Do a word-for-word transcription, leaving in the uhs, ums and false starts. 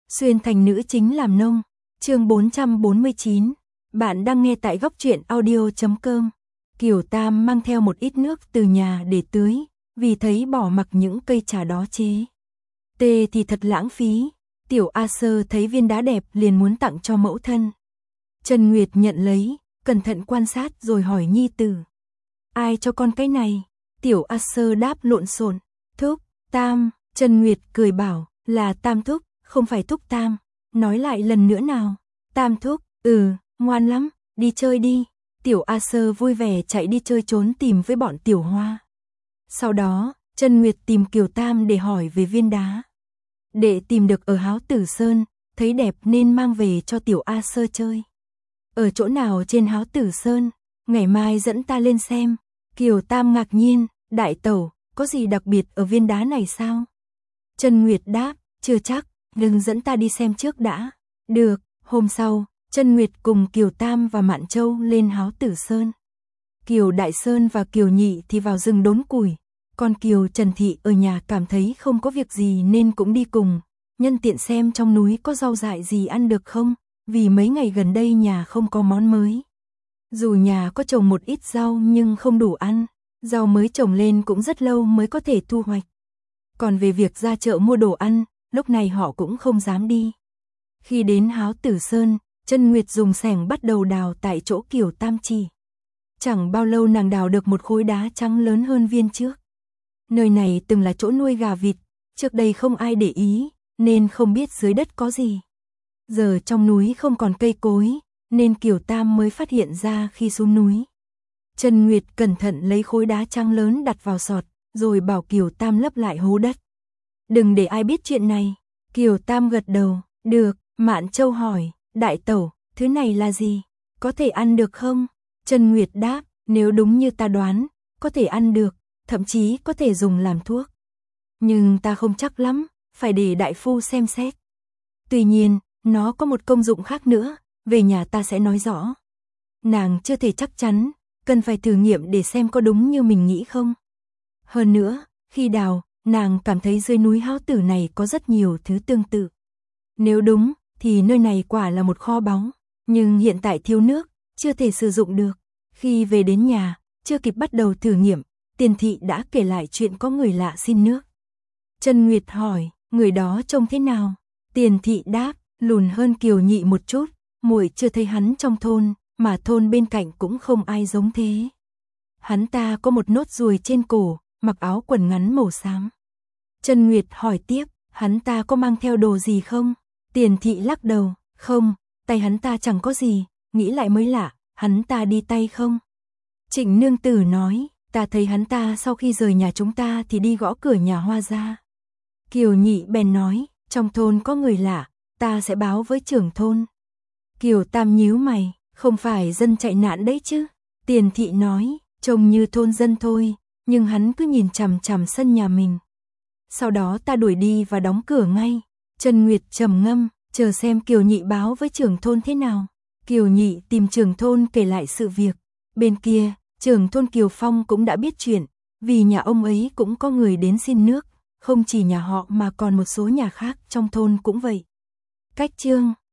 Xuyên thành nữ chính làm nông. Chương bốn trăm bốn mươi chín. Bạn đang nghe tại góc truyện audio chấm com. Kiều Tam mang theo một ít nước từ nhà để tưới, vì thấy bỏ mặc những cây trà đó chế tê thì thật lãng phí. Tiểu A Sơ thấy viên đá đẹp liền muốn tặng cho mẫu thân. Trần Nguyệt nhận lấy, cẩn thận quan sát rồi hỏi nhi tử: ai cho con cái này? Tiểu A Sơ đáp lộn xộn: Thúc, Tam. Trần Nguyệt cười bảo: là Tam thúc, không phải Thúc Tam. Nói lại lần nữa nào. Tam thúc. Ừ, ngoan lắm, đi chơi đi. Tiểu A Sơ vui vẻ chạy đi chơi trốn tìm với bọn Tiểu Hoa. Sau đó, Trần Nguyệt tìm Kiều Tam để hỏi về viên đá. Để tìm được ở Háo Tử Sơn, thấy đẹp nên mang về cho Tiểu A Sơ chơi. Ở chỗ nào trên Háo Tử Sơn? Ngày mai dẫn ta lên xem. Kiều Tam ngạc nhiên: đại tẩu, có gì đặc biệt ở viên đá này sao? Trần Nguyệt đáp: chưa chắc, đừng dẫn ta đi xem trước đã. Được. Hôm sau, Trần Nguyệt cùng Kiều Tam và Mạn Châu lên Háo Tử Sơn. Kiều Đại Sơn và Kiều Nhị thì vào rừng đốn củi, còn Kiều Trần Thị ở nhà cảm thấy không có việc gì nên cũng đi cùng, nhân tiện xem trong núi có rau dại gì ăn được không, vì mấy ngày gần đây nhà không có món mới. Dù nhà có trồng một ít rau nhưng không đủ ăn, rau mới trồng lên cũng rất lâu mới có thể thu hoạch. Còn về việc ra chợ mua đồ ăn, lúc này họ cũng không dám đi. Khi đến Háo Tử Sơn, Trần Nguyệt dùng xẻng bắt đầu đào tại chỗ Kiều Tam chỉ. Chẳng bao lâu nàng đào được một khối đá trắng lớn hơn viên trước. Nơi này từng là chỗ nuôi gà vịt, trước đây không ai để ý, nên không biết dưới đất có gì. Giờ trong núi không còn cây cối, nên Kiều Tam mới phát hiện ra khi xuống núi. Trần Nguyệt cẩn thận lấy khối đá trắng lớn đặt vào sọt, rồi bảo Kiều Tam lấp lại hố đất. Đừng để ai biết chuyện này. Kiều Tam gật đầu. Được. Mạn Châu hỏi: đại tẩu, thứ này là gì? Có thể ăn được không? Trần Nguyệt đáp: nếu đúng như ta đoán, có thể ăn được, thậm chí có thể dùng làm thuốc. Nhưng ta không chắc lắm, phải để đại phu xem xét. Tuy nhiên, nó có một công dụng khác nữa, về nhà ta sẽ nói rõ. Nàng chưa thể chắc chắn, cần phải thử nghiệm để xem có đúng như mình nghĩ không. Hơn nữa, khi đào, nàng cảm thấy dưới núi Háo Tử này có rất nhiều thứ tương tự. Nếu đúng, thì nơi này quả là một kho báu, nhưng hiện tại thiếu nước, chưa thể sử dụng được. Khi về đến nhà, chưa kịp bắt đầu thử nghiệm, Tiền Thị đã kể lại chuyện có người lạ xin nước. Trần Nguyệt hỏi: người đó trông thế nào? Tiền Thị đáp: lùn hơn Kiều Nhị một chút, muội chưa thấy hắn trong thôn, mà thôn bên cạnh cũng không ai giống thế. Hắn ta có một nốt ruồi trên cổ, mặc áo quần ngắn màu xám. Trần Nguyệt hỏi tiếp: hắn ta có mang theo đồ gì không? Tiền Thị lắc đầu: không, tay hắn ta chẳng có gì. Nghĩ lại mới lạ, hắn ta đi tay không? Trịnh nương tử nói: ta thấy hắn ta sau khi rời nhà chúng ta thì đi gõ cửa nhà Hoa gia. Kiều Nhị bèn nói: trong thôn có người lạ, ta sẽ báo với trưởng thôn. Kiều Tam nhíu mày: không phải dân chạy nạn đấy chứ? Tiền Thị nói: trông như thôn dân thôi, nhưng hắn cứ nhìn chằm chằm sân nhà mình. Sau đó ta đuổi đi và đóng cửa ngay. Trần Nguyệt trầm ngâm, chờ xem Kiều Nhị báo với trưởng thôn thế nào. Kiều Nhị tìm trưởng thôn kể lại sự việc. Bên kia, trưởng thôn Kiều Phong cũng đã biết chuyện, vì nhà ông ấy cũng có người đến xin nước, không chỉ nhà họ mà còn một số nhà khác trong thôn cũng vậy. Cách chương